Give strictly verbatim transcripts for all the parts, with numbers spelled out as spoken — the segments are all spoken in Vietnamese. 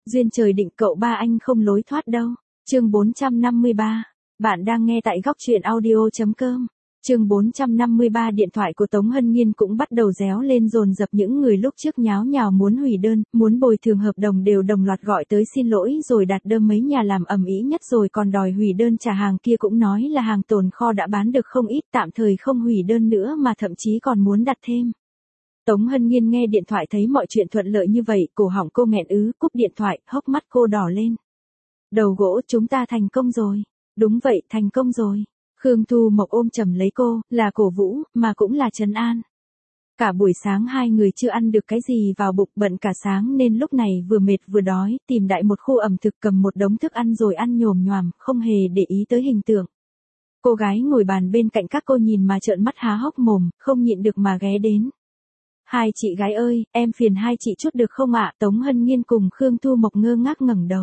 Duyên trời định cậu ba anh không lối thoát đâu. Chương bốn trăm năm mươi ba. Bạn đang nghe tại góc truyện audio chấm com. Chương bốn trăm năm mươi ba. Điện thoại của Tống Hân Nhiên cũng bắt đầu réo lên dồn dập, những người lúc trước nháo nhào muốn hủy đơn, muốn bồi thường hợp đồng đều đồng loạt gọi tới xin lỗi rồi đặt đơn, mấy nhà làm ầm ĩ nhất rồi còn đòi hủy đơn trả hàng, kia cũng nói là hàng tồn kho đã bán được không ít, tạm thời không hủy đơn nữa mà thậm chí còn muốn đặt thêm. Tống Hân Nhiên nghe điện thoại thấy mọi chuyện thuận lợi như vậy, cổ họng cô nghẹn ứ, cúp điện thoại, hốc mắt cô đỏ lên. Đầu gỗ, chúng ta thành công rồi. Đúng vậy, thành công rồi. Khương Thu Mộc ôm chầm lấy cô, là cổ vũ, mà cũng là trấn an. Cả buổi sáng hai người chưa ăn được cái gì vào bụng, bận cả sáng nên lúc này vừa mệt vừa đói, tìm đại một khu ẩm thực cầm một đống thức ăn rồi ăn nhồm nhoàm, không hề để ý tới hình tượng. Cô gái ngồi bàn bên cạnh các cô nhìn mà trợn mắt há hốc mồm, không nhịn được mà ghé đến. Hai chị gái ơi, em phiền hai chị chút được không ạ? Tống Hân Nhiên cùng Khương Thu Mộc ngơ ngác ngẩng đầu.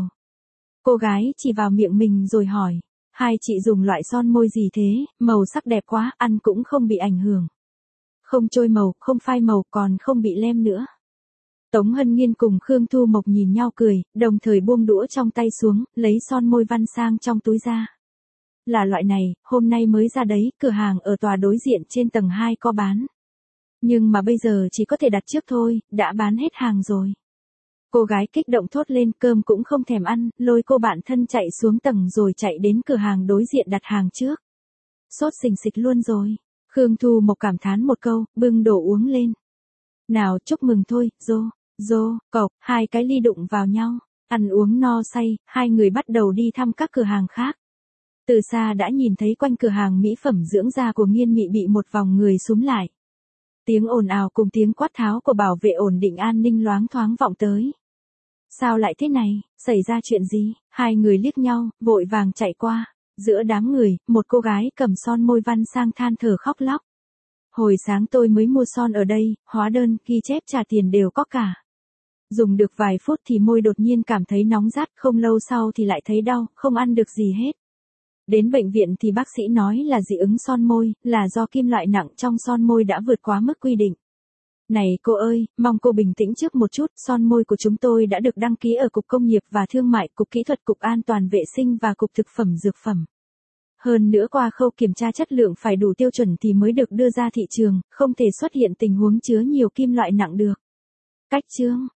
Cô gái chỉ vào miệng mình rồi hỏi. Hai chị dùng loại son môi gì thế, màu sắc đẹp quá, ăn cũng không bị ảnh hưởng. Không trôi màu, không phai màu, còn không bị lem nữa. Tống Hân Nhiên cùng Khương Thu Mộc nhìn nhau cười, đồng thời buông đũa trong tay xuống, lấy son môi văn sang trong túi ra. Là loại này, hôm nay mới ra đấy, cửa hàng ở tòa đối diện trên tầng hai có bán. Nhưng mà bây giờ chỉ có thể đặt trước thôi, đã bán hết hàng rồi. Cô gái kích động thốt lên, cơm cũng không thèm ăn, lôi cô bạn thân chạy xuống tầng rồi chạy đến cửa hàng đối diện đặt hàng trước. Sốt xình xịch luôn rồi. Khương Thu Mộc cảm thán một câu, bưng đồ uống lên. Nào chúc mừng thôi, rô, rô, cộc, hai cái ly đụng vào nhau. Ăn uống no say, hai người bắt đầu đi thăm các cửa hàng khác. Từ xa đã nhìn thấy quanh cửa hàng mỹ phẩm dưỡng da của Nghiên Mị bị một vòng người xúm lại. Tiếng ồn ào cùng tiếng quát tháo của bảo vệ ổn định an ninh loáng thoáng vọng tới. Sao lại thế này, xảy ra chuyện gì? Hai người liếc nhau, vội vàng chạy qua. Giữa đám người, một cô gái cầm son môi văn sang than thở khóc lóc. Hồi sáng tôi mới mua son ở đây, hóa đơn, ghi chép trả tiền đều có cả. Dùng được vài phút thì môi đột nhiên cảm thấy nóng rát, không lâu sau thì lại thấy đau, không ăn được gì hết. Đến bệnh viện thì bác sĩ nói là dị ứng son môi, là do kim loại nặng trong son môi đã vượt quá mức quy định. Này cô ơi, mong cô bình tĩnh trước một chút, son môi của chúng tôi đã được đăng ký ở Cục Công nghiệp và Thương mại, Cục Kỹ thuật, Cục An toàn vệ sinh và Cục Thực phẩm Dược phẩm. Hơn nữa qua khâu kiểm tra chất lượng phải đủ tiêu chuẩn thì mới được đưa ra thị trường, không thể xuất hiện tình huống chứa nhiều kim loại nặng được. Cách chương,